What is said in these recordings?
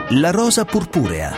La rosa purpurea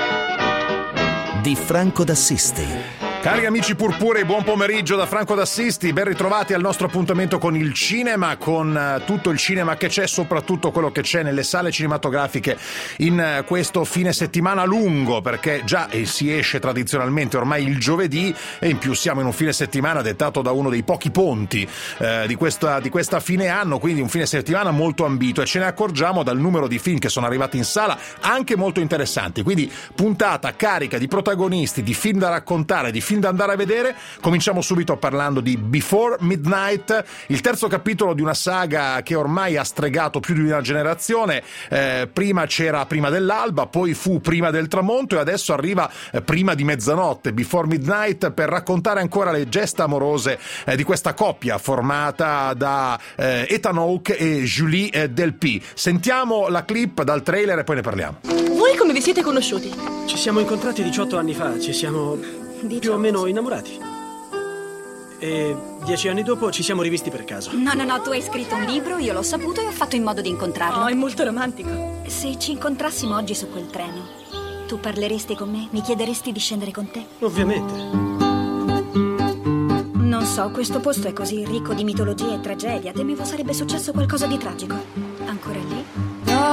di Franco d'Assisti. Cari amici purpurei, buon pomeriggio da Franco d'Assisti, ben ritrovati al nostro appuntamento con il cinema, con tutto il cinema che c'è, soprattutto quello che c'è nelle sale cinematografiche in questo fine settimana lungo, perché già si esce tradizionalmente ormai il giovedì e in più siamo in un fine settimana dettato da uno dei pochi ponti di questa fine anno, quindi un fine settimana molto ambito, e ce ne accorgiamo dal numero di film che sono arrivati in sala, anche molto interessanti, quindi puntata carica di protagonisti, di film da raccontare, di film da andare a vedere. Cominciamo subito parlando di Before Midnight, il terzo capitolo di una saga che ormai ha stregato più di una generazione. Prima c'era Prima dell'alba, poi fu Prima del tramonto e adesso arriva Prima di mezzanotte, Before Midnight, per raccontare ancora le gesta amorose di questa coppia formata da Ethan Hawke e Julie Delpy. Sentiamo la clip dal trailer e poi ne parliamo. Voi come vi siete conosciuti? Ci siamo incontrati 18 anni fa, ci siamo più o meno innamorati. E 10 anni dopo ci siamo rivisti per caso. No, tu hai scritto un libro, io l'ho saputo e ho fatto in modo di incontrarlo. Oh, è molto romantico. Se ci incontrassimo oggi su quel treno, tu parleresti con me? Mi chiederesti di scendere con te? Ovviamente. Non so, questo posto è così ricco di mitologia e tragedia. Temevo sarebbe successo qualcosa di tragico. Ancora lì?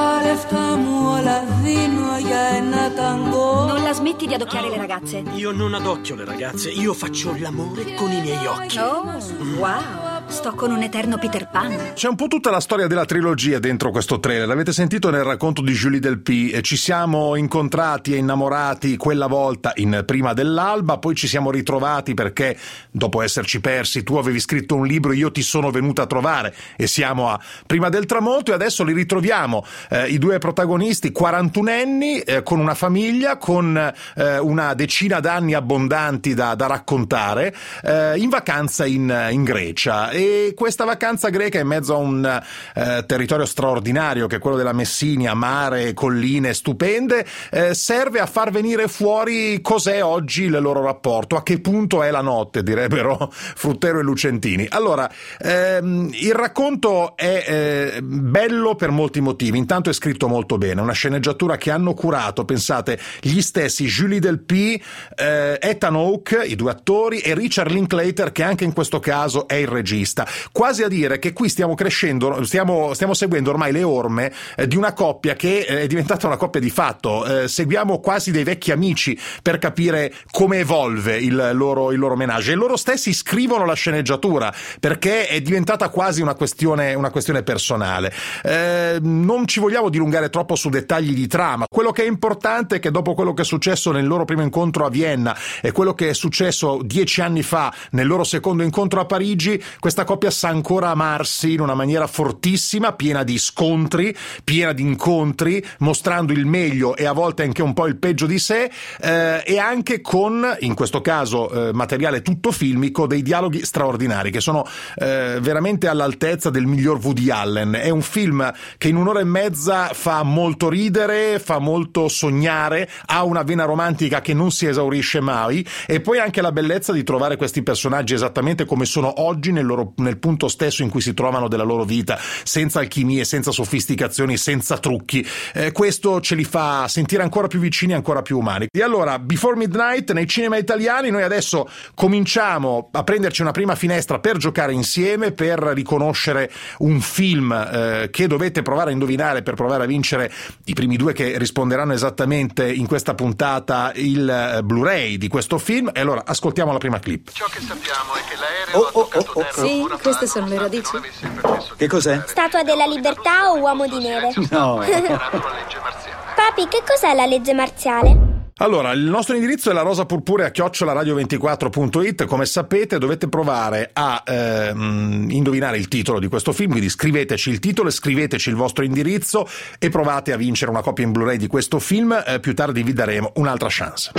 Non la smetti di adocchiare le ragazze. Io non adocchio le ragazze, io faccio l'amore con i miei occhi. Oh, wow. Sto con un eterno Peter Pan. C'è un po' tutta la storia della trilogia dentro questo trailer. L'avete sentito nel racconto di Julie Delpy. Ci siamo incontrati e innamorati quella volta in Prima dell'alba, poi ci siamo ritrovati perché dopo esserci persi tu avevi scritto un libro, io ti sono venuta a trovare, e siamo a Prima del tramonto, e adesso li ritroviamo i due protagonisti 41enni con una famiglia, con una decina d'anni abbondanti da raccontare, in vacanza in Grecia. E questa vacanza greca in mezzo a un territorio straordinario che è quello della Messinia, mare, colline stupende, serve a far venire fuori cos'è oggi il loro rapporto, a che punto è la notte, direbbero Fruttero e Lucentini. Allora, il racconto è bello per molti motivi. Intanto è scritto molto bene, una sceneggiatura che hanno curato, pensate, gli stessi Julie Delpy, Ethan Hawke, i due attori, e Richard Linklater, che anche in questo caso è il regista. Quasi a dire che qui stiamo crescendo, stiamo seguendo ormai le orme di una coppia che è diventata una coppia di fatto. Seguiamo quasi dei vecchi amici per capire come evolve il loro menage, e loro stessi scrivono la sceneggiatura perché è diventata quasi una questione personale. Non ci vogliamo dilungare troppo su dettagli di trama. Quello che è importante è che dopo quello che è successo nel loro primo incontro a Vienna e quello che è successo 10 anni fa nel loro secondo incontro a Parigi, questa coppia sa ancora amarsi in una maniera fortissima, piena di scontri, piena di incontri, mostrando il meglio e a volte anche un po' il peggio di sé, e anche con, in questo caso, materiale tutto filmico, dei dialoghi straordinari che sono veramente all'altezza del miglior Woody Allen. È un film che in un'ora e mezza fa molto ridere, fa molto sognare, ha una vena romantica che non si esaurisce mai, e poi anche la bellezza di trovare questi personaggi esattamente come sono oggi nel punto stesso in cui si trovano della loro vita, senza alchimie, senza sofisticazioni, senza trucchi. Questo ce li fa sentire ancora più vicini, ancora più umani. E allora, Before Midnight nei cinema italiani. Noi adesso cominciamo a prenderci una prima finestra per giocare insieme, per riconoscere un film che dovete provare a indovinare per provare a vincere i primi due che risponderanno esattamente in questa puntata il Blu-ray di questo film. E allora ascoltiamo la prima clip. Ciò che sappiamo è che l'aereo ha toccato terra. Sì, queste sono le radici. Che cos'è? Statua della libertà o uomo di neve? No. Papi, che cos'è la legge marziale? Allora, il nostro indirizzo è la rosapurpurea@radio24.it. Come sapete dovete provare a indovinare il titolo di questo film, quindi scriveteci il titolo e scriveteci il vostro indirizzo e provate a vincere una copia in Blu-ray di questo film. Più tardi vi daremo un'altra chance.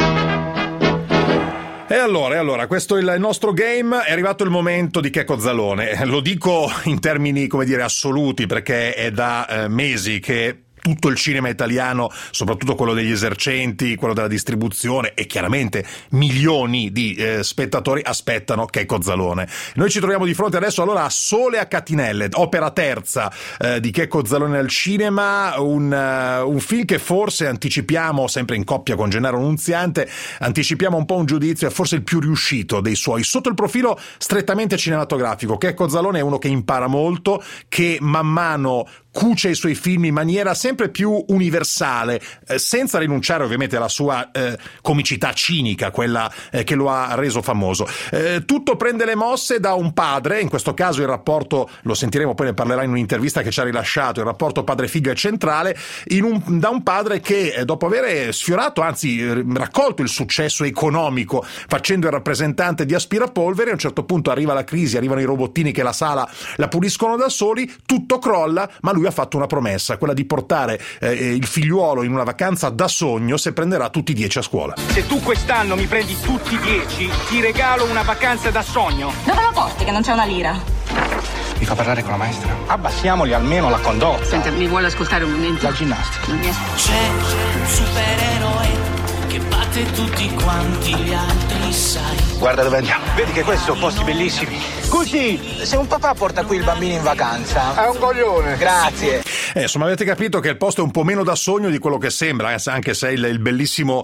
E allora, questo è il nostro game. È arrivato il momento di Checco Zalone. Lo dico in termini, come dire, assoluti, perché è da mesi che tutto il cinema italiano, soprattutto quello degli esercenti, quello della distribuzione e chiaramente milioni di spettatori aspettano Checco Zalone. Noi ci troviamo di fronte adesso allora a Sole a Catinelle, opera terza di Checco Zalone al cinema, un film che forse anticipiamo, sempre in coppia con Gennaro Nunziante, anticipiamo un po' un giudizio, è forse il più riuscito dei suoi, sotto il profilo strettamente cinematografico. Checco Zalone è uno che impara molto, che man mano cuce i suoi film in maniera sempre più universale, senza rinunciare ovviamente alla sua comicità cinica, quella che lo ha reso famoso. Tutto prende le mosse da un padre, in questo caso il rapporto, lo sentiremo, poi ne parlerà in un'intervista che ci ha rilasciato, il rapporto padre-figlio è centrale, da un padre che dopo aver sfiorato, anzi raccolto il successo economico facendo il rappresentante di Aspirapolvere, a un certo punto arriva la crisi, arrivano i robottini che la sala la puliscono da soli, tutto crolla, ma lui ha fatto una promessa, quella di portare il figliuolo in una vacanza da sogno se prenderà tutti 10 a scuola. Se tu quest'anno mi prendi tutti 10, ti regalo una vacanza da sogno. Dove lo porti che non c'è una lira? Mi fa parlare con la maestra? Abbassiamoli almeno la condotta. Senta, mi vuole ascoltare un momento? La ginnastica. Non riesco. C'è un supereroe che batte tutti quanti gli altri, sai. Guarda dove andiamo. Vedi che questi sono posti bellissimi. Scusi, se un papà porta qui il bambino in vacanza... È un coglione. Grazie. Insomma, avete capito che il posto è un po' meno da sogno di quello che sembra, anche se è il bellissimo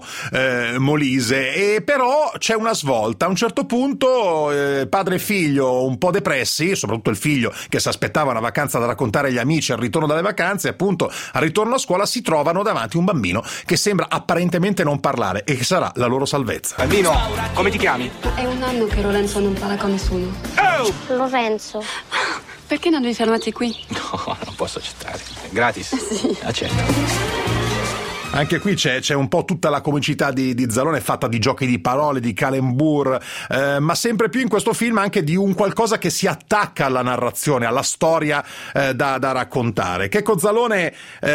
Molise. E però c'è una svolta. A un certo punto padre e figlio un po' depressi, soprattutto il figlio che si aspettava una vacanza da raccontare agli amici al ritorno dalle vacanze, appunto al ritorno a scuola si trovano davanti un bambino che sembra apparentemente non parlare e che sarà la loro salvezza. Bambino, come ti chiami? È un anno che Lorenzo non parla con nessuno. Oh! Lorenzo. Perché non vi fermate qui? No, non posso accettare. Gratis? Sì. Accetto. Anche qui c'è un po' tutta la comicità di Zalone, fatta di giochi di parole, di calembour, ma sempre più in questo film anche di un qualcosa che si attacca alla narrazione, alla storia da raccontare. Checco Zalone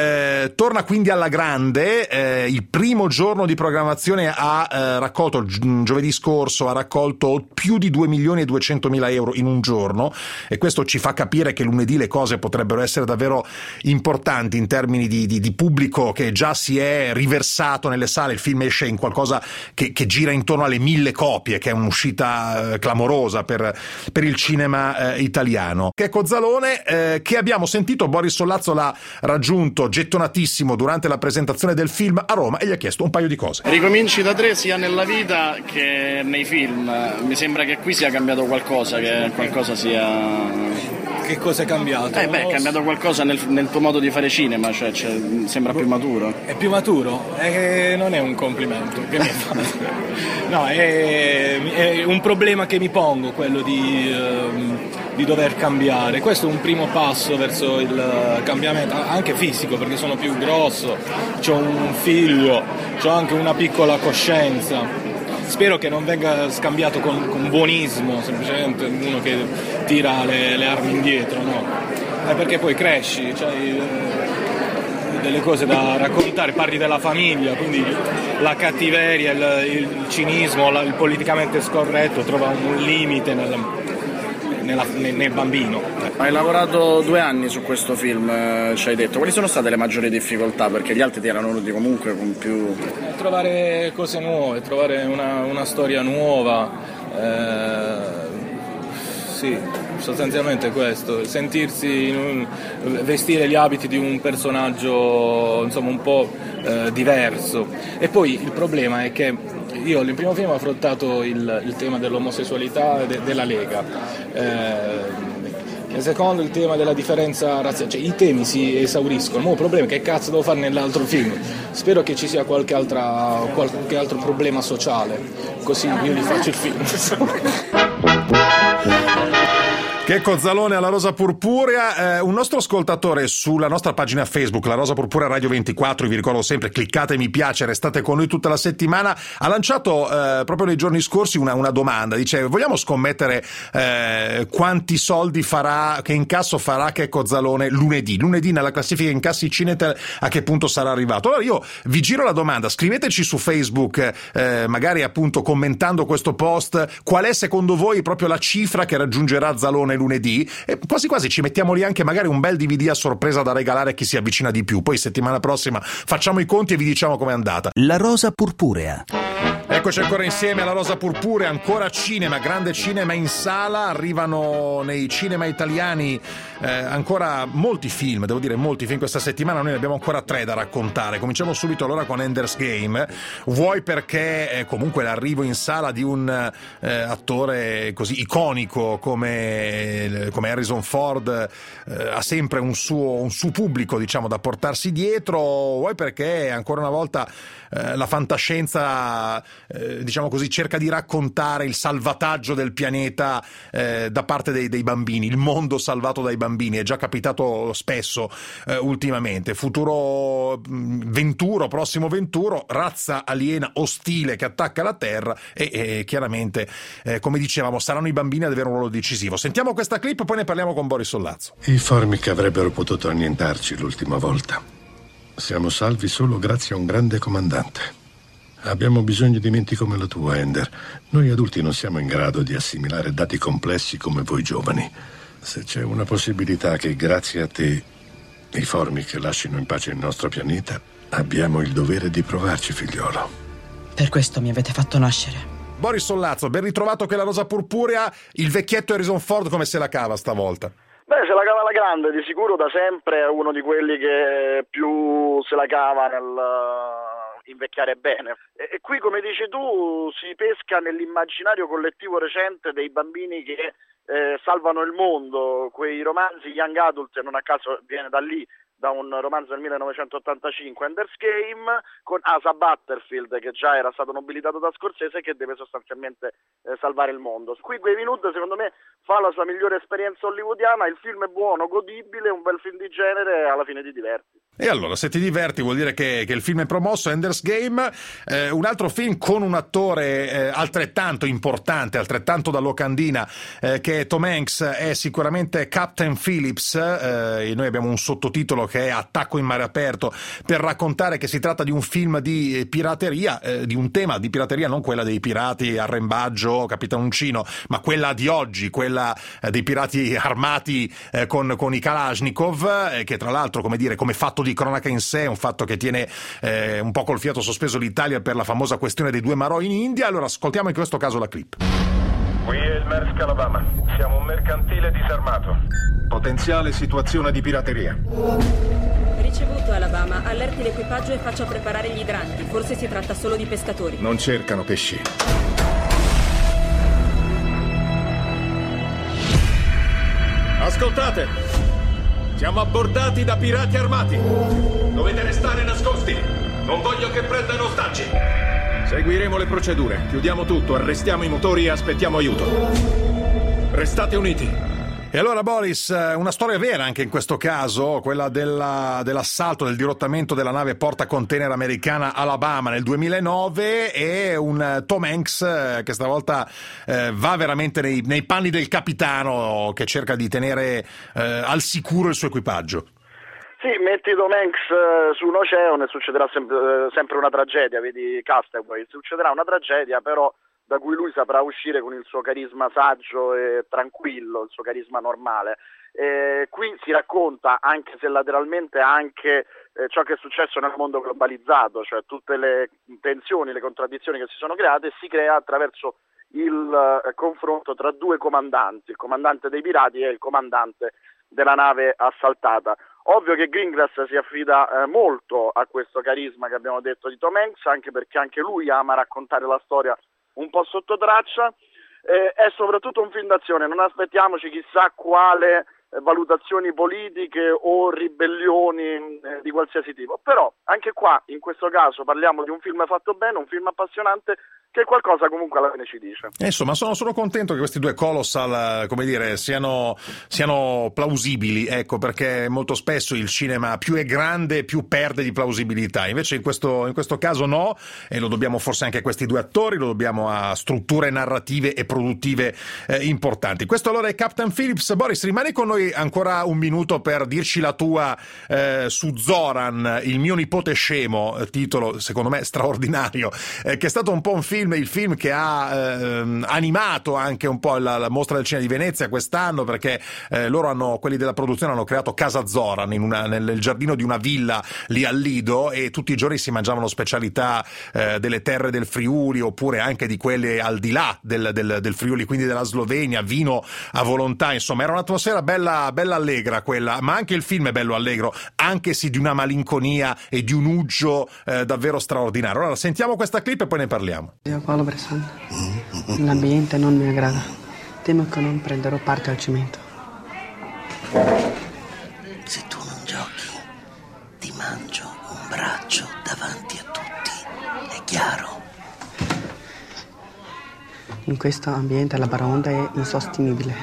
torna quindi alla grande. Il primo giorno di programmazione ha raccolto, giovedì scorso, ha raccolto più di 2.200.000 euro in un giorno, e questo ci fa capire che lunedì le cose potrebbero essere davvero importanti in termini di pubblico che già si è riversato nelle sale. Il film esce in qualcosa che gira intorno alle 1.000 copie, che è un'uscita clamorosa per il cinema italiano. Checco Zalone, che abbiamo sentito, Boris Sollazzo l'ha raggiunto gettonatissimo durante la presentazione del film a Roma e gli ha chiesto un paio di cose. Ricominci da 3 sia nella vita che nei film. Mi sembra che qui sia cambiato qualcosa, che qualcosa sia... Che cosa è cambiato? È cambiato qualcosa nel tuo modo di fare cinema, cioè sembra più maturo. È più maturo? Non è un complimento che mi fate. No, è un problema che mi pongo, quello di dover cambiare. Questo è un primo passo verso il cambiamento, anche fisico, perché sono più grosso, c'ho un figlio, c'ho anche una piccola coscienza. Spero che non venga scambiato con buonismo, semplicemente uno che tira le armi indietro, no? Perché poi cresci, c'hai delle cose da raccontare, parli della famiglia, quindi la cattiveria, il cinismo, il politicamente scorretto trova un limite nel bambino. Hai lavorato 2 anni su questo film, ci hai detto. Quali sono state le maggiori difficoltà? Perché gli altri ti erano venuti comunque con più... Trovare cose nuove, trovare una storia nuova, sì, sostanzialmente questo, sentirsi vestire gli abiti di un personaggio, insomma, un po' diverso. E poi il problema è che io nel primo film ho affrontato il tema dell'omosessualità e della Lega, nel secondo il tema della differenza razziale, cioè i temi si esauriscono. Il problema è che cazzo devo fare nell'altro film. Spero che ci sia qualche altro problema sociale, così io gli faccio il film. Checco Zalone alla Rosa Purpurea. Un nostro ascoltatore sulla nostra pagina Facebook, la Rosa Purpurea Radio 24, vi ricordo sempre, cliccate mi piace, restate con noi tutta la settimana, ha lanciato proprio nei giorni scorsi una domanda. Dice: vogliamo scommettere quanti soldi che incasso farà Checco Zalone lunedì nella classifica incassi Cinetel, a che punto sarà arrivato? Allora io vi giro la domanda, scriveteci su Facebook, magari appunto commentando questo post, qual è secondo voi proprio la cifra che raggiungerà Zalone lunedì, e quasi quasi ci mettiamo lì anche magari un bel DVD a sorpresa da regalare a chi si avvicina di più. Poi settimana prossima facciamo i conti e vi diciamo com'è andata. La Rosa Purpurea. Eccoci ancora insieme alla Rosa Purpurea, ancora cinema, grande cinema in sala, arrivano nei cinema italiani ancora molti film, devo dire molti film questa settimana, noi ne abbiamo ancora 3 da raccontare. Cominciamo subito allora con Ender's Game, vuoi perché comunque l'arrivo in sala di un attore così iconico come Harrison Ford ha sempre un suo pubblico, diciamo, da portarsi dietro, vuoi perché ancora una volta la fantascienza diciamo così cerca di raccontare il salvataggio del pianeta da parte dei bambini, il mondo salvato dai bambini. È già capitato spesso ultimamente. Futuro Venturo, prossimo Venturo, razza aliena ostile che attacca la Terra e chiaramente come dicevamo saranno i bambini ad avere un ruolo decisivo. Sentiamo questa clip, poi ne parliamo con Boris Sollazzo. I Formic avrebbero potuto annientarci l'ultima volta. Siamo salvi solo grazie a un grande comandante. Abbiamo bisogno di menti come la tua, Ender. Noi adulti non siamo in grado di assimilare dati complessi come voi giovani. Se c'è una possibilità che grazie a te i Formic lasciano in pace il nostro pianeta, abbiamo il dovere di provarci, figliolo. Per questo mi avete fatto nascere. Boris Sollazzo, ben ritrovato che la Rosa Purpurea, il vecchietto Harrison Ford come se la cava stavolta? Beh, se la cava alla grande, di sicuro da sempre è uno di quelli che più se la cava nel invecchiare bene. E qui, come dici tu, si pesca nell'immaginario collettivo recente dei bambini che salvano il mondo, quei romanzi young adult, non a caso viene da lì, da un romanzo del 1985, Ender's Game, con Asa Butterfield, che già era stato nobilitato da Scorsese, che deve sostanzialmente salvare il mondo. Qui Waving Hood, secondo me, fa la sua migliore esperienza hollywoodiana, il film è buono, godibile, un bel film di genere, alla fine ti diverti. E allora, se ti diverti vuol dire che il film è promosso, Ender's Game, un altro film con un attore altrettanto importante, altrettanto da locandina, che è Tom Hanks, è sicuramente Captain Phillips, e noi abbiamo un sottotitolo che è Attacco in mare aperto, per raccontare che si tratta di un film di pirateria, di un tema di pirateria, non quella dei pirati Arrembaggio, Capitano Uncino, ma quella di oggi, quella dei pirati armati con i Kalashnikov, che tra l'altro, come dire, come fatto di cronaca in sé, un fatto che tiene un po' col fiato sospeso l'Italia per la famosa questione dei 2 marò in India. Allora ascoltiamo in questo caso la clip. Qui è il Maersk Alabama, siamo un mercantile disarmato. Potenziale situazione di pirateria. Ricevuto, Alabama, allerti l'equipaggio e faccia preparare gli idranti. Forse si tratta solo di pescatori. Non cercano pesci. Ascoltate! Siamo abbordati da pirati armati. Dovete restare nascosti. Non voglio che prendano ostaggi. Seguiremo le procedure. Chiudiamo tutto, arrestiamo i motori e aspettiamo aiuto. Restate uniti. E allora Boris, una storia vera anche in questo caso, quella dell'assalto, del dirottamento della nave portacontainer americana Alabama nel 2009, e un Tom Hanks che stavolta va veramente nei panni del capitano che cerca di tenere al sicuro il suo equipaggio. Sì, metti Tom Hanks su un oceano e succederà sempre una tragedia, vedi Castaway, succederà una tragedia però da cui lui saprà uscire con il suo carisma saggio e tranquillo, il suo carisma normale. Qui si racconta, anche se lateralmente, anche ciò che è successo nel mondo globalizzato, cioè tutte le tensioni, le contraddizioni che si sono create, e si crea attraverso il confronto tra 2 comandanti, il comandante dei pirati e il comandante della nave assaltata. Ovvio che Greengrass si affida molto a questo carisma che abbiamo detto di Tom Hanks, anche perché anche lui ama raccontare la storia un po' sotto traccia. È soprattutto un film d'azione, non aspettiamoci chissà quale valutazioni politiche o ribellioni di qualsiasi tipo, però anche qua in questo caso parliamo di un film fatto bene, un film appassionante che qualcosa comunque alla fine ci dice. Insomma, sono contento che questi 2 colossal, come dire, siano plausibili, ecco, perché molto spesso il cinema più è grande più perde di plausibilità, invece in questo caso no, e lo dobbiamo forse anche a questi 2 attori, lo dobbiamo a strutture narrative e produttive importanti. Questo allora è Captain Phillips. Boris, rimani con noi vuoi ancora un minuto per dirci la tua su Zoran, il mio nipote scemo, titolo secondo me straordinario, che è stato un po' il film che ha animato anche un po' la mostra del cinema di Venezia quest'anno, perché quelli della produzione hanno creato Casa Zoran nel giardino di una villa lì al Lido, e tutti i giorni si mangiavano specialità delle terre del Friuli, oppure anche di quelle al di là del Friuli, quindi della Slovenia, vino a volontà, insomma era un'atmosfera bella allegra quella, ma anche il film è bello allegro, anche se di una malinconia e di un uggio davvero straordinario. Allora sentiamo questa clip e poi ne parliamo. Io Paolo Bressan, l'ambiente non mi aggrada, temo che non prenderò parte al cimento. Se tu non giochi, ti mangio un braccio davanti a tutti, è chiaro? In questo ambiente la baraonda è insostenibile.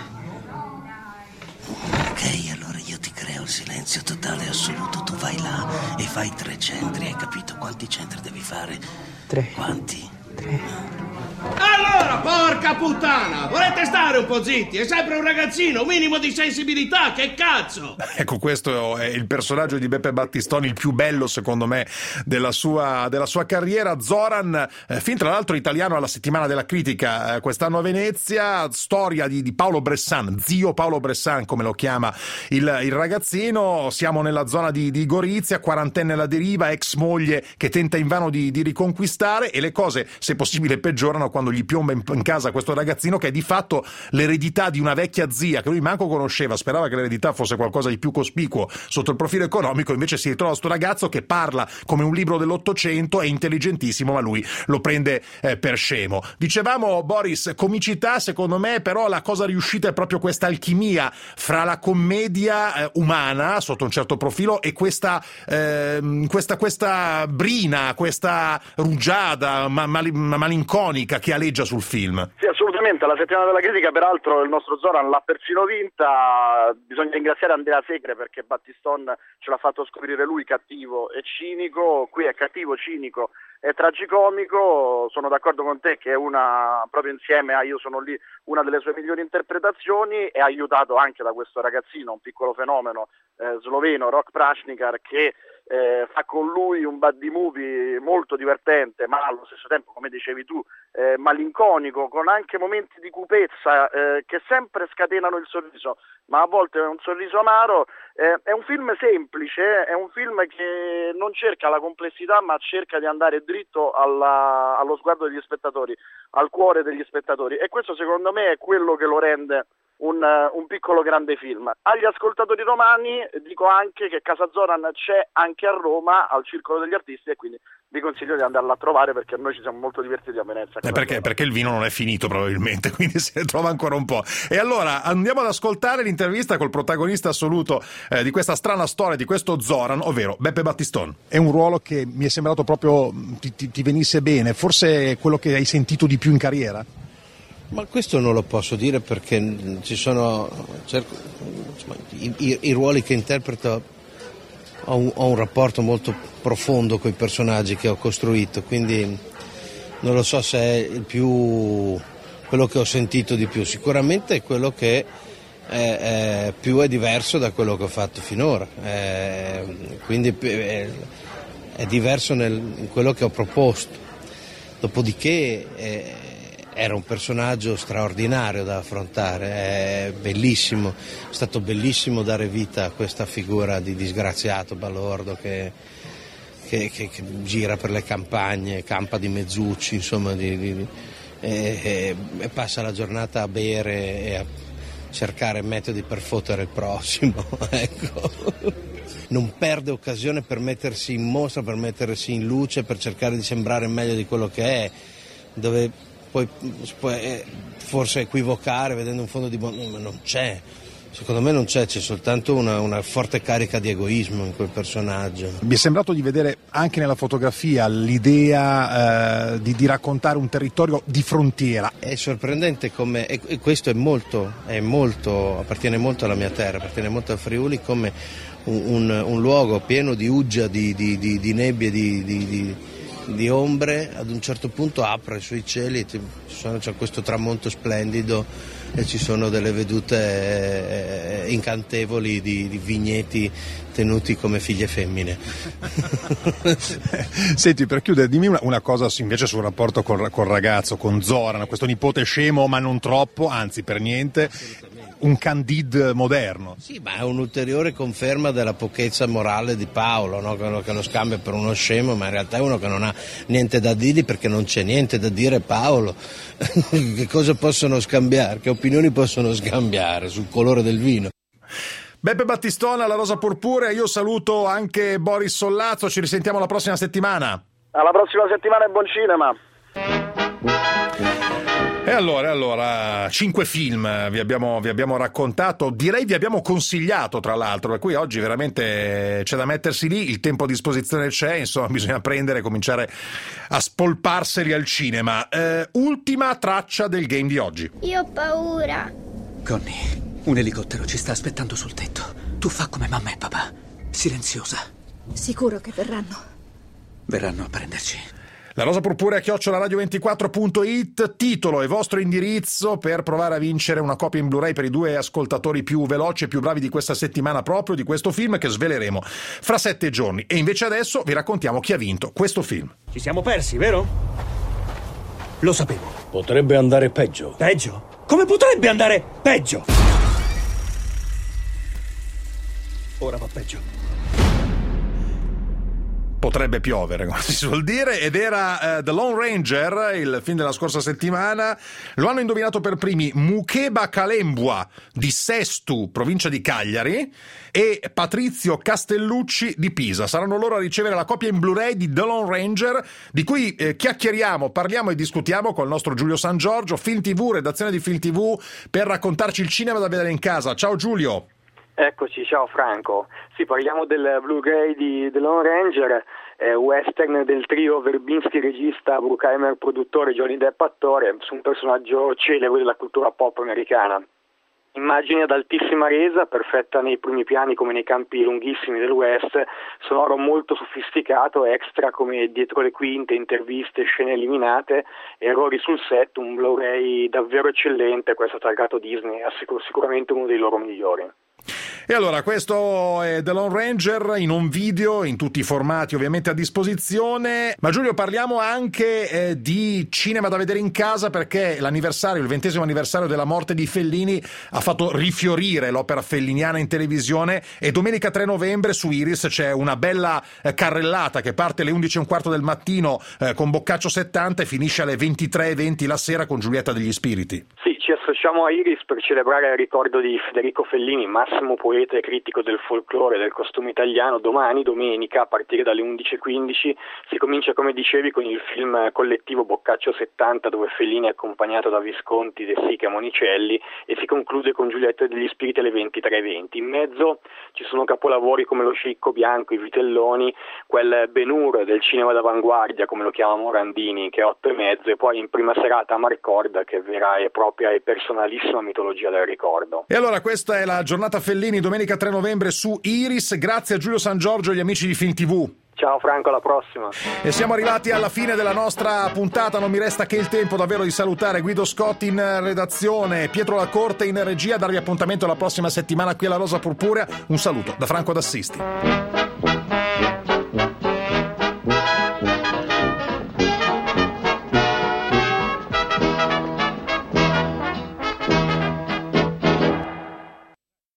Ok, allora io ti creo il silenzio totale e assoluto. Tu vai là e fai 3 centri, hai capito quanti centri devi fare? 3. Quanti? 3. Allora, porca puttana, volete stare un po' zitti? È sempre un ragazzino, un minimo di sensibilità, che cazzo? Ecco, questo è il personaggio di Beppe Battistoni, il più bello secondo me della sua carriera. Zoran, film tra l'altro italiano alla Settimana della Critica quest'anno a Venezia, storia di Paolo Bressan, zio Paolo Bressan come lo chiama il ragazzino. Siamo nella zona di Gorizia, quarantenne alla deriva, ex moglie che tenta invano di riconquistare, e le cose se possibile peggiorano quando gli piomba in casa questo ragazzino, che è di fatto l'eredità di una vecchia zia che lui manco conosceva, sperava che l'eredità fosse qualcosa di più cospicuo sotto il profilo economico, invece si ritrova sto ragazzo che parla come un libro dell'Ottocento, è intelligentissimo, ma lui lo prende per scemo. Dicevamo, Boris, comicità, secondo me però la cosa riuscita è proprio questa alchimia fra la commedia umana sotto un certo profilo e questa brina, questa rugiada malinconica che aleggia sul film. Sì, assolutamente, la Settimana della Critica peraltro il nostro Zoran l'ha persino vinta. Bisogna ringraziare Andrea Segre perché Battiston ce l'ha fatto scoprire lui cattivo e cinico, qui è cattivo, cinico e tragicomico. Sono d'accordo con te che è proprio insieme a Io sono lì, una delle sue migliori interpretazioni, è aiutato anche da questo ragazzino, un piccolo fenomeno sloveno, Rok Prašnikar, che fa con lui un buddy movie molto divertente, ma allo stesso tempo, come dicevi tu, malinconico, con anche momenti di cupezza che sempre scatenano il sorriso, ma a volte è un sorriso amaro. È un film semplice, è un film che non cerca la complessità, ma cerca di andare dritto allo sguardo degli spettatori, al cuore degli spettatori, e questo secondo me è quello che lo rende un piccolo grande film. Agli ascoltatori romani dico anche che Casa Zoran c'è anche a Roma al Circolo degli Artisti, e quindi vi consiglio di andarla a trovare perché noi ci siamo molto divertiti a Venezia. Perché il vino non è finito probabilmente, quindi se ne trova ancora un po'. E allora andiamo ad ascoltare l'intervista col protagonista assoluto di questa strana storia, di questo Zoran, ovvero Beppe Battistoni. È un ruolo che mi è sembrato proprio ti venisse bene, forse è quello che hai sentito di più in carriera? Ma questo non lo posso dire perché ci sono i ruoli che interpreto, ho un rapporto molto profondo con i personaggi che ho costruito, quindi non lo so se è quello che ho sentito di più. Sicuramente è quello che è diverso da quello che ho fatto finora, quindi è diverso in quello che ho proposto. Dopodiché era un personaggio straordinario da affrontare, è bellissimo, è stato bellissimo dare vita a questa figura di disgraziato balordo che gira per le campagne, campa di mezzucci, insomma, e passa la giornata a bere e a cercare metodi per fottere il prossimo, ecco. Non perde occasione per mettersi in mostra, per mettersi in luce, per cercare di sembrare meglio di quello che è, dove poi forse equivocare vedendo un fondo di bontà, ma non c'è, secondo me non c'è soltanto una forte carica di egoismo in quel personaggio. Mi è sembrato di vedere anche nella fotografia l'idea di raccontare un territorio di frontiera. È sorprendente come, e questo appartiene molto alla mia terra, appartiene molto al Friuli, come un luogo pieno di uggia, di nebbie, di ombre, ad un certo punto apre i suoi cieli, c'è questo tramonto splendido e ci sono delle vedute incantevoli di vigneti tenuti come figlie femmine. Senti, per chiudere, dimmi una cosa invece sul rapporto col ragazzo, con Zoran, questo nipote scemo ma non troppo, anzi per niente, un Candide moderno. Sì, ma è un'ulteriore conferma della pochezza morale di Paolo, no? Che lo scambia per uno scemo, ma in realtà è uno che non ha niente da dirgli, perché non c'è niente da dire. Paolo, che cosa possono scambiare? Che opinioni possono scambiare sul colore del vino? Beppe Battistona, La Rosa Purpurea, io saluto anche Boris Sollazzo, ci risentiamo la prossima settimana. Alla prossima settimana e buon cinema. E allora 5 film vi abbiamo raccontato, direi vi abbiamo consigliato tra l'altro, per cui oggi veramente c'è da mettersi lì, il tempo a disposizione c'è, insomma bisogna prendere e cominciare a spolparseli al cinema. Ultima traccia del game di oggi. Io ho paura. Connie, un elicottero ci sta aspettando sul tetto. Tu fa come mamma e papà, silenziosa. Sicuro che verranno. Verranno a prenderci. La Rosa Purpurea @radio24.it, titolo e vostro indirizzo per provare a vincere una copia in Blu-ray per i 2 ascoltatori più veloci e più bravi di questa settimana, proprio di questo film che sveleremo fra 7 giorni. E invece adesso vi raccontiamo chi ha vinto questo film. Ci siamo persi, vero? Lo sapevo. Potrebbe andare peggio. Peggio? Come potrebbe andare peggio? Ora va peggio. Potrebbe piovere, come si suol dire, ed era The Lone Ranger, il film della scorsa settimana. Lo hanno indovinato per primi Mukeba Kalembwa di Sestu, provincia di Cagliari, e Patrizio Castellucci di Pisa. Saranno loro a ricevere la copia in Blu-ray di The Lone Ranger, di cui chiacchieriamo, parliamo e discutiamo con il nostro Giulio San Giorgio, Film TV, redazione di Film TV, per raccontarci il cinema da vedere in casa. Ciao Giulio. Eccoci, ciao Franco. Sì, parliamo del Blu-ray di The Lone Ranger, western del trio Verbinski regista, Bruckheimer produttore, Johnny Depp attore, su un personaggio celebre della cultura pop americana. Immagine ad altissima resa, perfetta nei primi piani come nei campi lunghissimi del West, sonoro molto sofisticato, extra come dietro le quinte, interviste, scene eliminate, errori sul set, un Blu-ray davvero eccellente, questo targato Disney, sicuramente uno dei loro migliori. E allora, questo è The Lone Ranger in un video, in tutti i formati ovviamente a disposizione. Ma Giulio, parliamo anche di cinema da vedere in casa, perché l'anniversario, il 20° anniversario della morte di Fellini ha fatto rifiorire l'opera felliniana in televisione, e domenica 3 novembre su Iris c'è una bella carrellata che parte alle 11:15 del mattino con Boccaccio 70 e finisce alle 23:20 la sera con Giulietta degli Spiriti. Sì, ci associamo a Iris per celebrare il ricordo di Federico Fellini, massimo poeta e critico del folklore e del costume italiano. Domani, domenica, a partire dalle 11:15, si comincia, come dicevi, con il film collettivo Boccaccio 70, dove Fellini è accompagnato da Visconti, De Sica e Monicelli, e si conclude con Giulietta degli Spiriti alle 23:20. In mezzo ci sono capolavori come Lo Scicco Bianco, I Vitelloni, quel Ben-Hur del cinema d'avanguardia, come lo chiama Morandini, che è 8:30, e poi in prima serata Amarcord, che è vera e propria e personalissima mitologia del ricordo. E allora questa è la giornata Fellini, domenica 3 novembre su Iris. Grazie a Giulio San Giorgio e agli amici di Film TV. Ciao Franco, alla prossima. E siamo arrivati alla fine della nostra puntata, non mi resta che il tempo davvero di salutare Guido Scotti in redazione, Pietro Lacorte in regia, darvi appuntamento la prossima settimana qui alla Rosa Purpurea. Un saluto da Franco d'Assisti.